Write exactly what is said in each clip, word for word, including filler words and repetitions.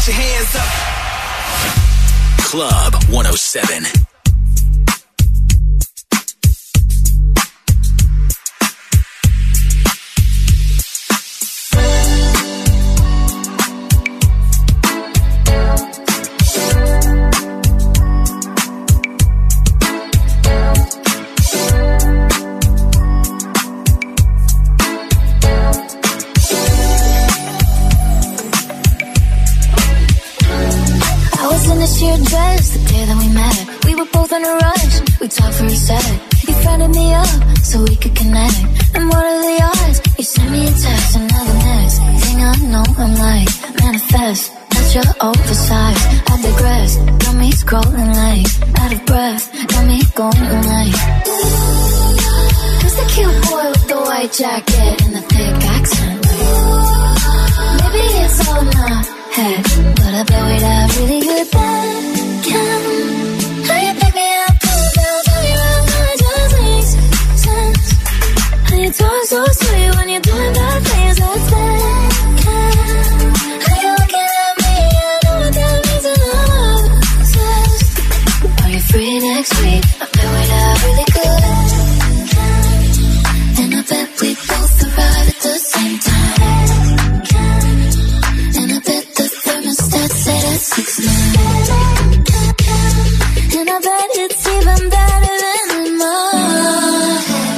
put your hands up. Club one oh seven. Your dress, the day that we met, we were both in a rush. We talked for a sec. You friended me up so we could connect. And what are the odds? You sent me a text, and now the next thing I know, I'm like, manifest. That you're oversized. I digress. Got me scrolling like out of breath. Got me going like, who's the cute boy with the white jacket and the thick accent? Maybe it's all in my head, but I bet we'd have really good Beckham. How you pick me up, pull down, turn me around, how it just makes sense. And you talk so sweet when you're doing bad things, that's Beckham. How you looking at me, I know what that means, and I'm obsessed. Are you free next week? I bet we'd have really good Beckham. And I bet we both arrive at the same time. Say that six nine, and I bet it's even better than mine.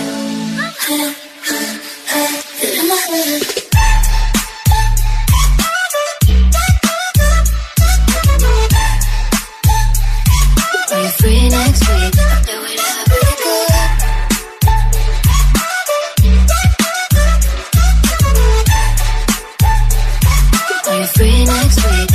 In my head. Are you free next week? I bet we'd have really good. Are you free next week?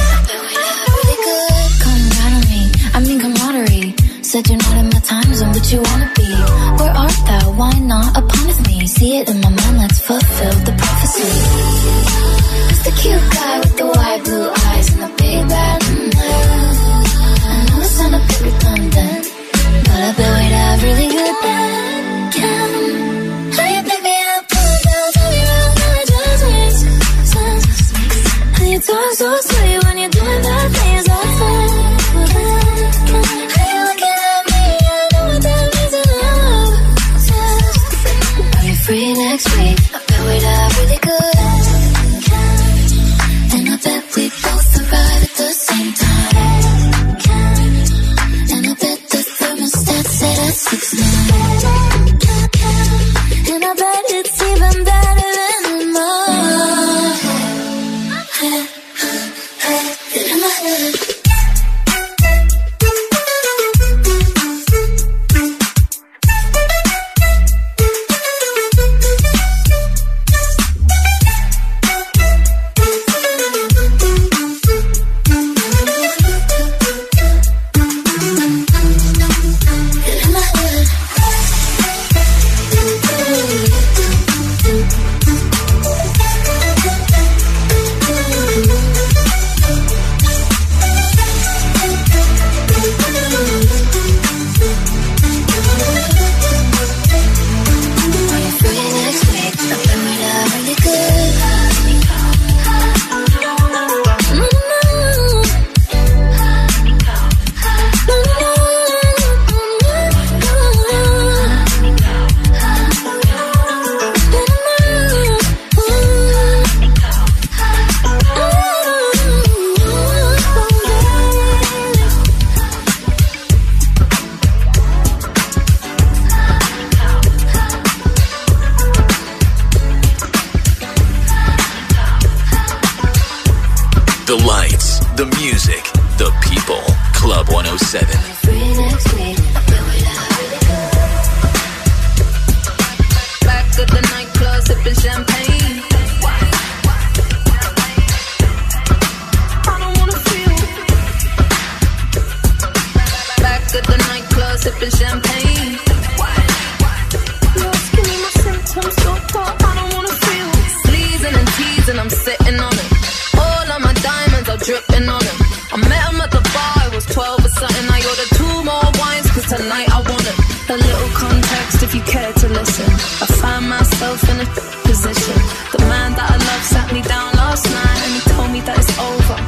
Said you're not in my time zone, but you wanna be. Where art thou? Why not upon with me? See it in my mind, let's fulfill the prophecy. Who's the cute guy with the white blue eyes and the big bad hair? I know it sound a bit redundant, but I bet we'd have really good Beckham. How you pick me up, pull down, turn me around, how it just makes sense. And you talk so sweet when you're doing bad things, that's Beckham. Free next week, I bet we'd have really good. And I bet we both arrive at the same time. And I bet the thermostat set at six nine. And I bet it's even better than mine. In my head. The lights, the music, the people. Club one oh seven. Back at the nightclub, sipping champagne. I don't wanna feel. Back at the nightclub, sipping champagne. You're asking me my symptoms, so far I don't wanna feel. Sleezing and teasing, I'm sitting on it. All of my diamonds are dripping on him. I met him at the bar, it was twelve or something. I ordered two more wines, cause tonight I want it. A little context if you care to listen. I find myself in a position. The man that I love sat me down last night and he told me that it's over, done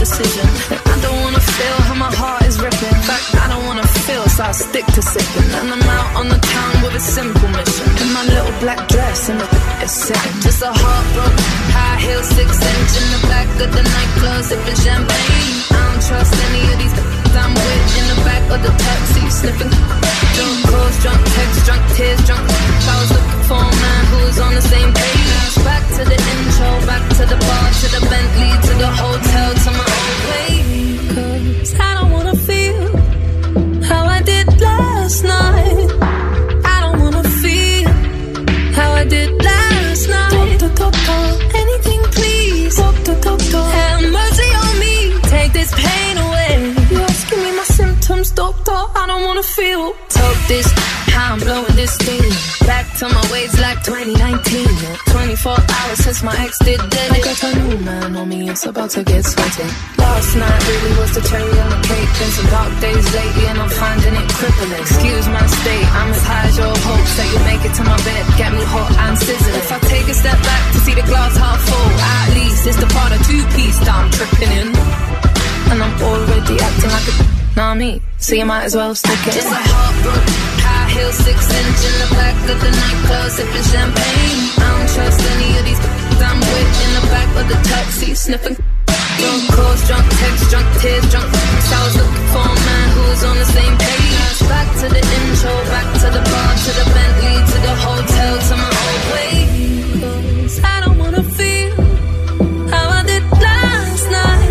decision. I don't wanna feel how my heart is ripping. In fact, I don't wanna feel, so I stick to sipping. And I'm out on the town with a simple mission. In my little black dress and the is sitting. Just a heartbroken, high heel, six inch in the back of the nightclub, sipping champagne. I don't trust any of these I'm with in the back of the taxi, sniffing. Drunk calls, drunk texts, drunk tears, drunk. I was looking for a man who was on the same page. Back to the intro, back to the bar, to the Bentley, to the hotel, to my own way. 'Cause I don't wanna feel how I did last night. I don't wanna feel how I did last night. Talk, talk, talk, anything please. Talk, talk, talk, talk. Have mercy on me, take this pain away. You're asking me my symptoms, doctor, I don't wanna feel. Talk this, how I'm blowing this thing. Back to my ways like twenty nineteen. twenty-four hours since my ex did dead. I got a new man on me, it's about to get sweaty. Last night really was the cherry on the cake. Been some dark days lately and I'm finding it crippling. Excuse my state, I'm as high as your hopes that you make it to my bed, get me hot and sizzling. If I take a step back to see the glass half full, at least it's the part of two-piece that I'm tripping in. And I'm already acting like a nah me, so you might as well stick it. Just a heartbroken, high heel, six inch in the back of the nightclub, sipping champagne. I don't trust any of these I'm with in the back of the taxi, sniffing. Drunk calls, drunk texts, drunk tears, drunk. So I was looking for a man who was on the same page. Back to the intro, back to the bar, to the Bentley, to the hotel, to my old way. 'Cause I don't wanna feel how I did last night.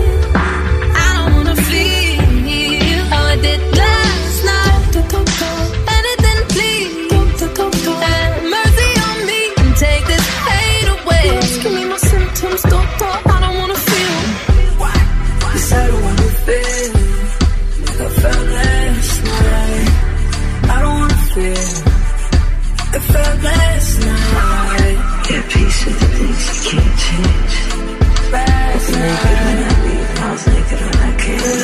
I don't wanna feel how I did last night. Anything please, have mercy on me and take this pain away. Give me my symptoms, doctor, I don't wanna feel. Yes, I don't wanna feel like I felt last night. I don't wanna feel like I felt last night. Get peace with the things you can't change. Last I was naked when I leave, I was naked when I came.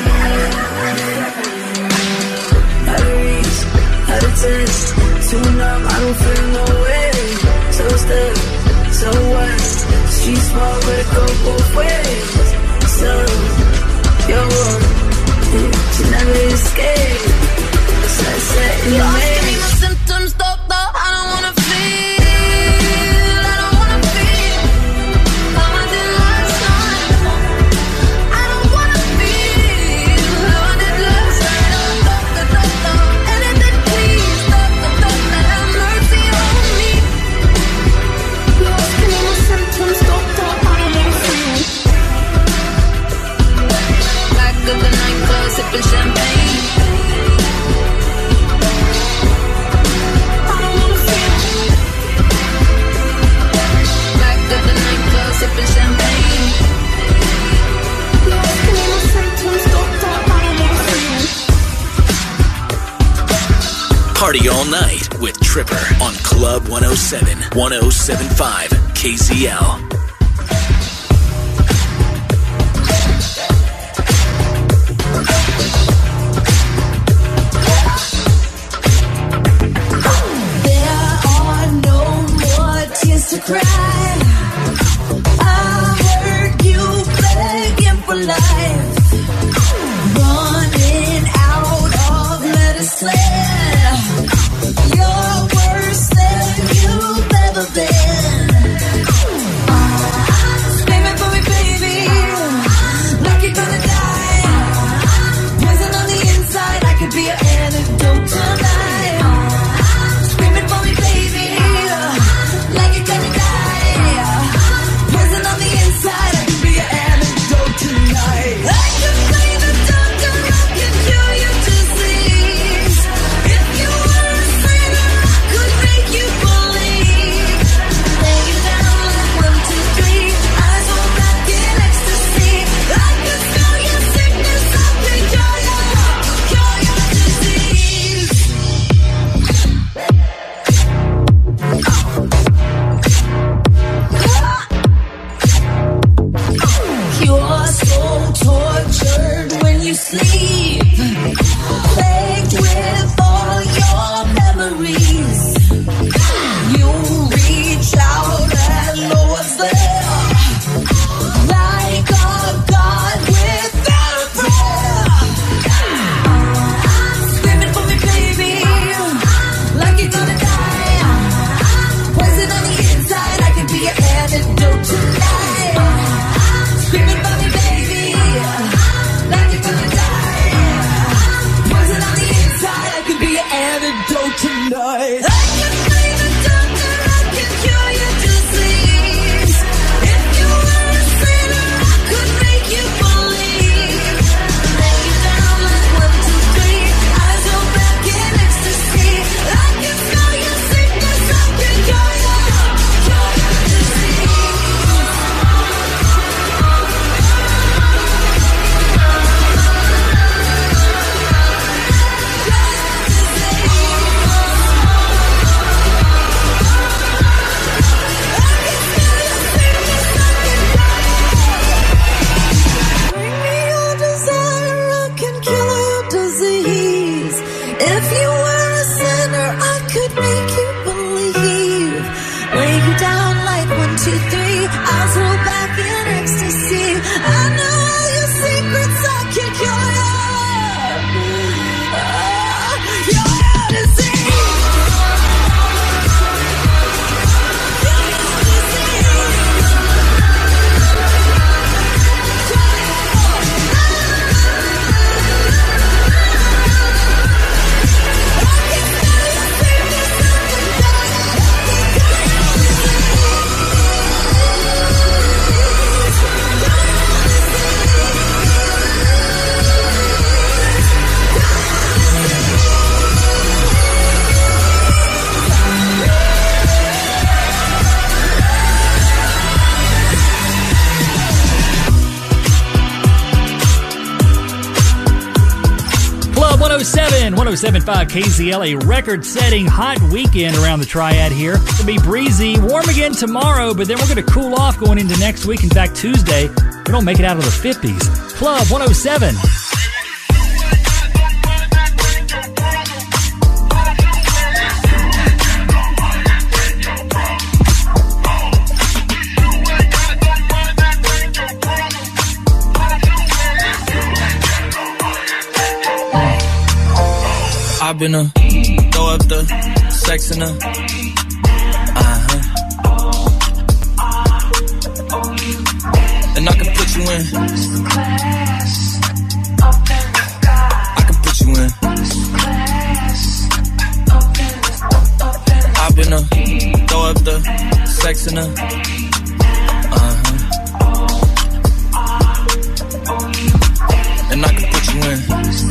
Out of reach, out of touch, too numb, I don't feel no way. So stuck, so what? Street small, but it go both ways. So, yo, you never escape. So I said in the You're maze. asking me my symptoms, doctor, I don't wanna feel. I don't wanna feel how I did last night. I don't wanna feel how I did last night. Doctor, doctor, anything please. Doctor, doctor, have mercy on me. You're asking me my symptoms, doctor, I don't wanna feel. Back of the nightclub, sipping champagne. I don't wanna feel. Back of the nightclub, sipping champagne. You're asking me my symptoms, doctor, I don't wanna feel. Party all night with Tripper on Club one oh seven, one oh seven point five K Z L. There are no more tears to cry. I heard you begging for life, running out of medicine. You're worse than you've ever been. I oh seven, one oh seven point five K Z L, a record-setting hot weekend around the Triad here. It'll be breezy, warm again tomorrow, but then we're going to cool off going into next week. In fact, Tuesday, we don't make it out of the fifties. Club one oh seven. I've been a throw up the sex in a uh-huh. And I can put you in. I can put you in. I've been a throw up the sex in a uh-huh. And I can put you in.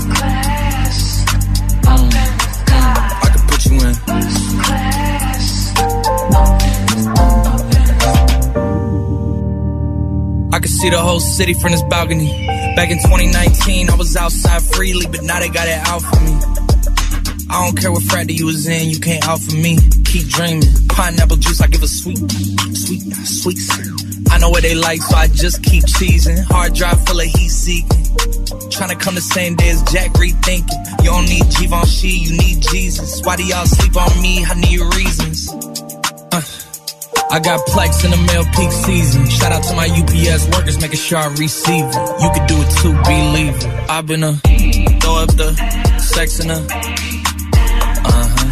I can see the whole city from this balcony. Back in twenty nineteen, I was outside freely, but now they got it out for me. I don't care what frat you was in, you can't out for me. Keep dreaming. Pineapple juice, I give a sweet, sweet, sweet. I know what they like, so I just keep cheesing. Hard drive full of heat seeking. Tryna come the same day as Jack, rethinking. You don't need Givenchy, you need Jesus. Why do y'all sleep on me? I need reasons. Uh. I got Plex in the mail peak season. Shout out to my U P S workers, making sure I receive it. You can do it too, believe it. I've been a throw up the sex in a uh-huh.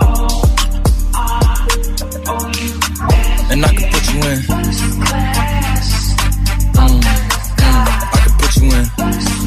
And I can put you in. Mm, mm, I can put you in.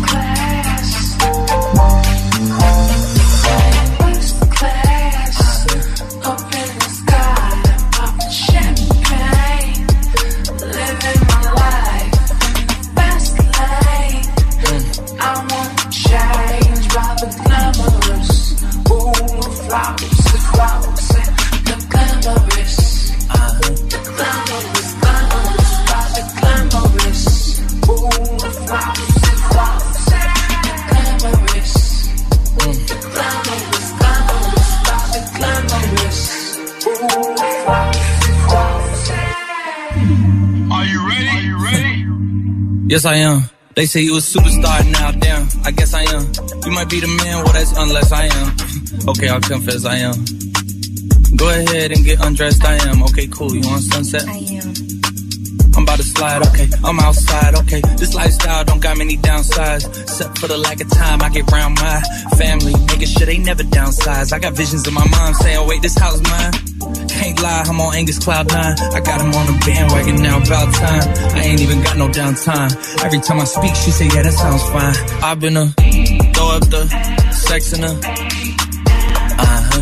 Yes, I am. They say you a superstar now, damn, I guess I am. You might be the man, well, that's unless I am. Okay, I'll confess I am. Go ahead and get undressed, I am. Okay, cool, you want sunset? I am. I'm about to slide, okay, I'm outside, okay. This lifestyle don't got many downsides. Except for the lack of time I get around my family. Making sure they never downsize. I got visions of my mom saying, wait, this house mine. Can't lie, I'm on Angus Cloud nine. I got him on the bandwagon now, about time. I ain't even got no downtime. Every time I speak, she say, yeah, that sounds fine. I've been a throw up the sex in a uh-huh.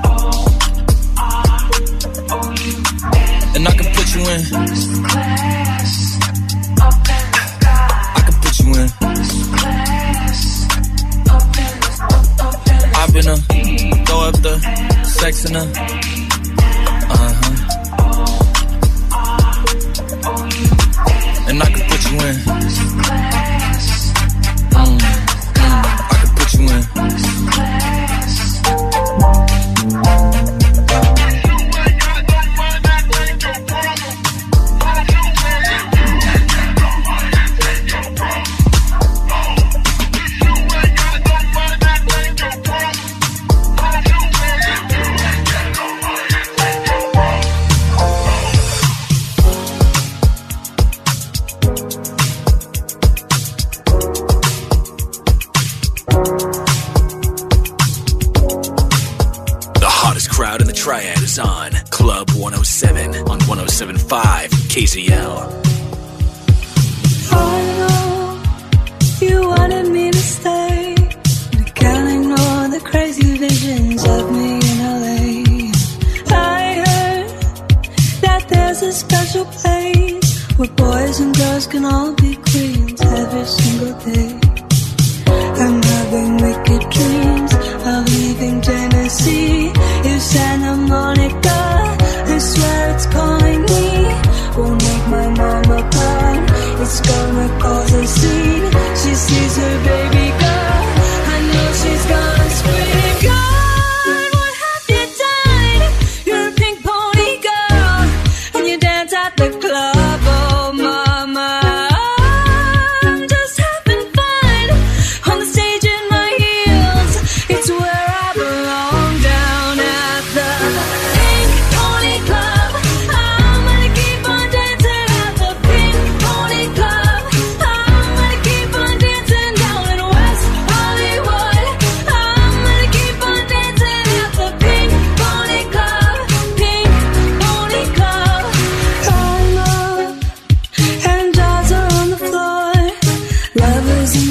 And I can put you in. I can put you in. I've been a throw up the sex in a uh-huh. And I can put you in. Mm, mm, I can put you in. Triad is on Club one oh seven on one oh seven point five K Z L. I know you wanted me to stay, but I can't ignore the crazy visions of me in L A. I heard that there's a special place where boys and girls can all be queens every single day. I'm having wicked dreams of leaving Tennessee. If Santa Monica, I swear it's calling me. Won't make my mama proud. It's gonna cause a scene. She sees her baby girl, I know she's gonna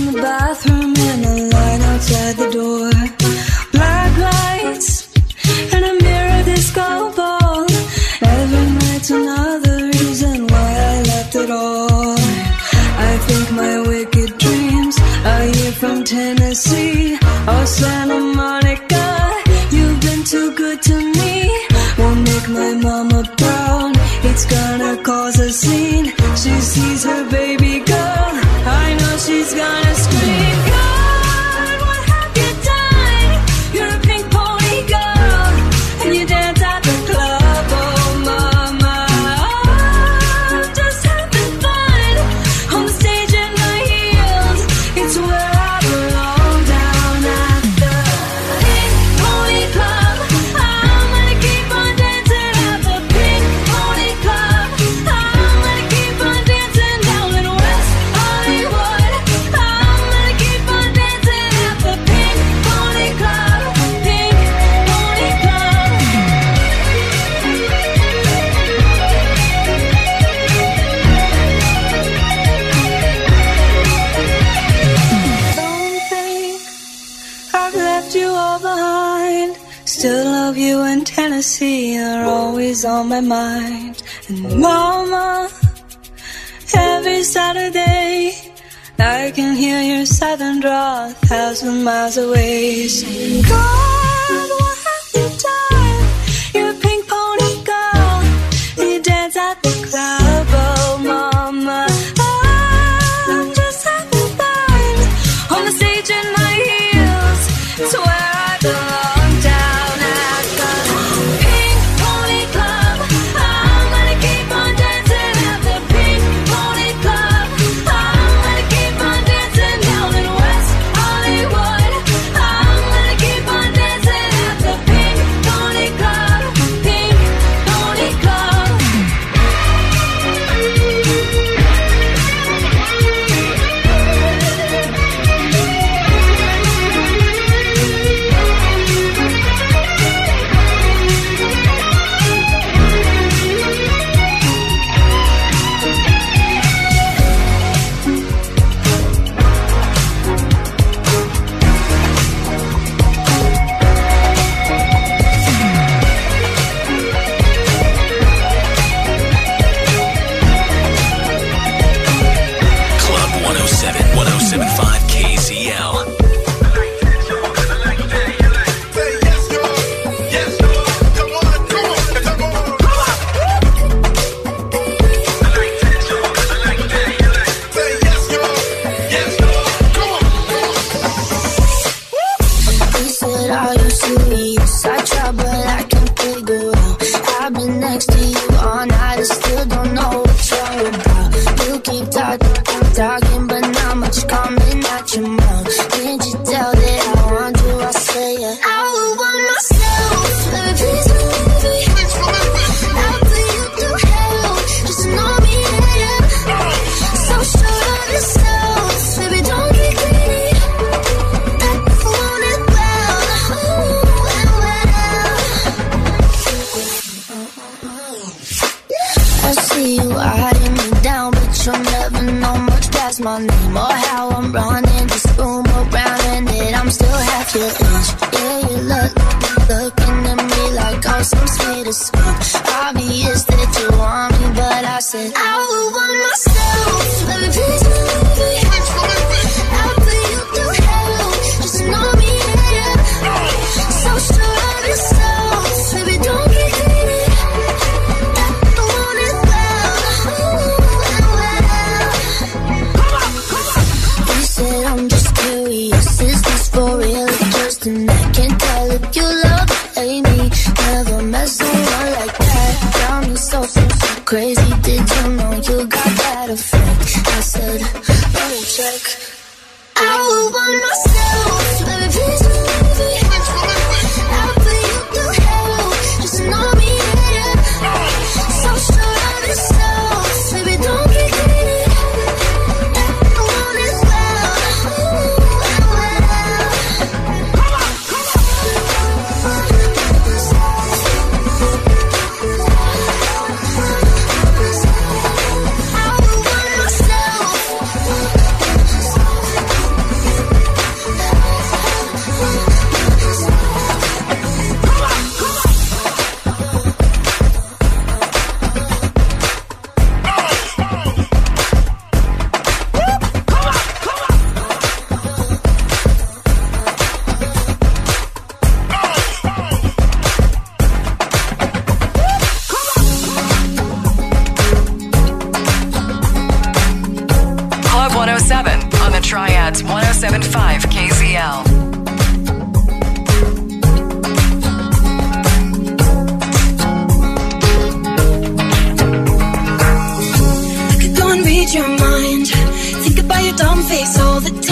in the bathroom and a line outside the door. Black lights and a mirror disco ball. Every night's another reason why I left it all. I think my wicked dreams are here from Tennessee or Santa Monica. You've been too good to me. Won't make my mama proud. It's gonna cause a scene. She sees her baby girl. I know she's gonna scream. God, what have you done? You're a pink pony girl, and you dance at the club. Oh, mama, I'm just having fun on the stage in my heels. It's where I belong, down at the Pink Pony Club. I'm gonna keep on dancing at the Pink Pony Club. I'm gonna keep on dancing down in West Hollywood. I'm gonna keep on dancing at the Pink Pony Club. Pink Pony Club. Don't think I've left you all behind. Still love you in Tennessee, you're always on my mind. And mama, every Saturday I can hear your southern drawl a thousand miles away. Saying, God, what have you done? You're a pink pony girl, and you dance at the club. Oh, mama, I'm just having fun on the stage in my heels. It's where I belong, down at the Pink Pony Club. I'm gonna keep on dancing at the Pink Pony Club. I'm gonna keep on dancing down in West Hollywood. I'm gonna keep on dancing at the Pink Pony Club. Pink Pony Club. Club one oh seven, one oh seven point five K Z L. He said, are you serious? I try, but I can't figure out. I've been next to you all night, I still don't know what you're about. You keep talking, talking, but not much coming out your mouth. Can't you tell that I want you? I say it. I would want myself, baby, please believe me. I'll put you through hell, just know me, yeah. So sure of yourself, baby, don't get greedy. I want it well, ooh, and well. I see you eyeing me down, but you'll never know much past my name or how I'm running this room around, and that I'm still half your age. Yeah, you look, looking at me like I'm some sweet escape. Obvious that you want me, but I said I would want myself, baby, please believe me. I'll put you through hell, just know me, yeah. So sure of yourself, baby, don't get greedy. I want it well, ooh, and well. He said, I'm just curious, is this for real? Just and I can't tell if you love or hate me. Never met someone like that. Got me so, so, so crazy. Did you know you got that effect? I said, let me check. I would want myself, baby, please believe me. I'll put you through hell, just know me, yeah. So sure of yourself, baby, don't get greedy. I want it well, ooh, and well. I would want myself.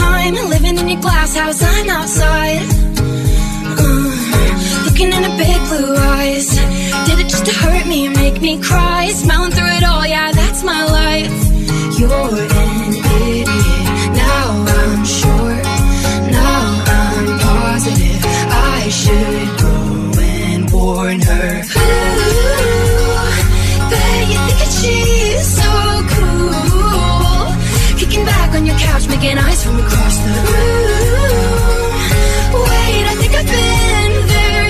time, living in your glass house, I'm outside. Uh, looking in her big blue eyes. Did it just to hurt me and make me cry? Smiling through it all, yeah, that's my life. You're an idiot. Now I'm sure. Now I'm positive. I should go and warn her. Ooh, bet you think that she's so cool. Kicking back on your couch, making eyes from across the room. Wait, I think I've been there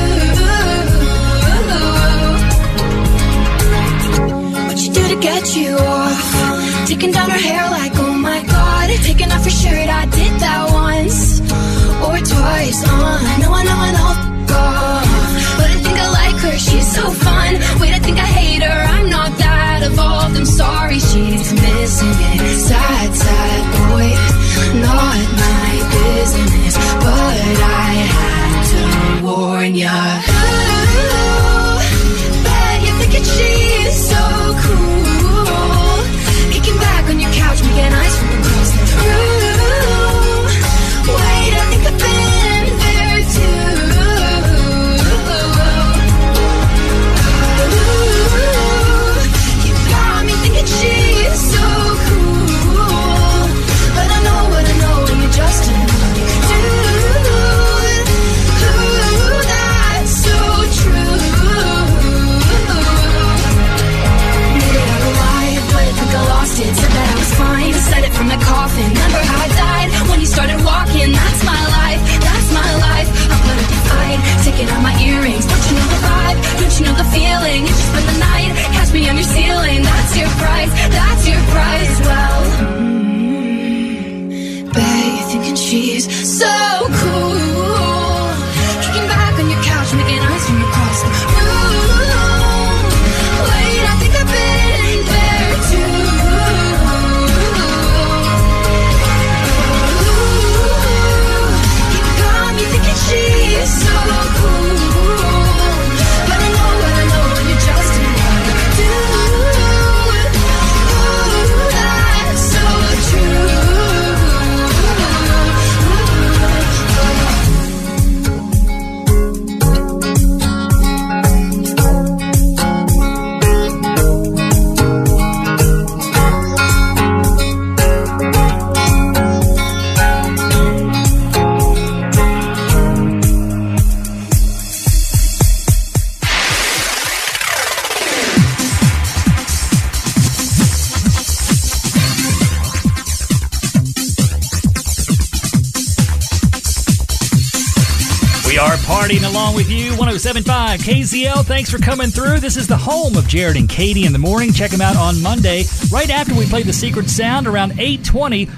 too. What you do to get you off? Taking down her hair like, oh my god. Taking off her shirt, I did that once or twice. Uh, no, I know, I know, f*** off. But I think I like her, she's so fun. Wait, I think I hate her, I'm not that evolved. I'm sorry, she's missing it. Sad, sad boy, not my business. But I had to warn ya. Ooh, bet you're thinking she's so cool. Kicking back on your couch, making eyes from across the room. Wait, I think I've been there too. Ooh, you got me thinking she's so cool. But I know what I know, and you're just another dude. Ooh, that's so true. Maybe I lied, but I think I lost it. Said that I was fine, said it from the coffin. Remember how I died when you started walking? That's my life, that's my life. I'm gonna be fine, taking out my earrings. Don't you know the vibe? Don't you know the feeling? You just spend the night, catch me on your ceiling. That's your price, that's your price. Well, mm, bet you're thinking she's so cool. Kicking back on your couch, making eyes from across the room. Wait, I think I've been there too. She's so cool. But I know what I know, and you're just another dude. Ooh, that's so true. We are partying along with you. one oh seven point five K Z L. Thanks for coming through. This is the home of Jared and Katie in the morning. Check them out on Monday, right after we play the Secret Sound around eight twenty.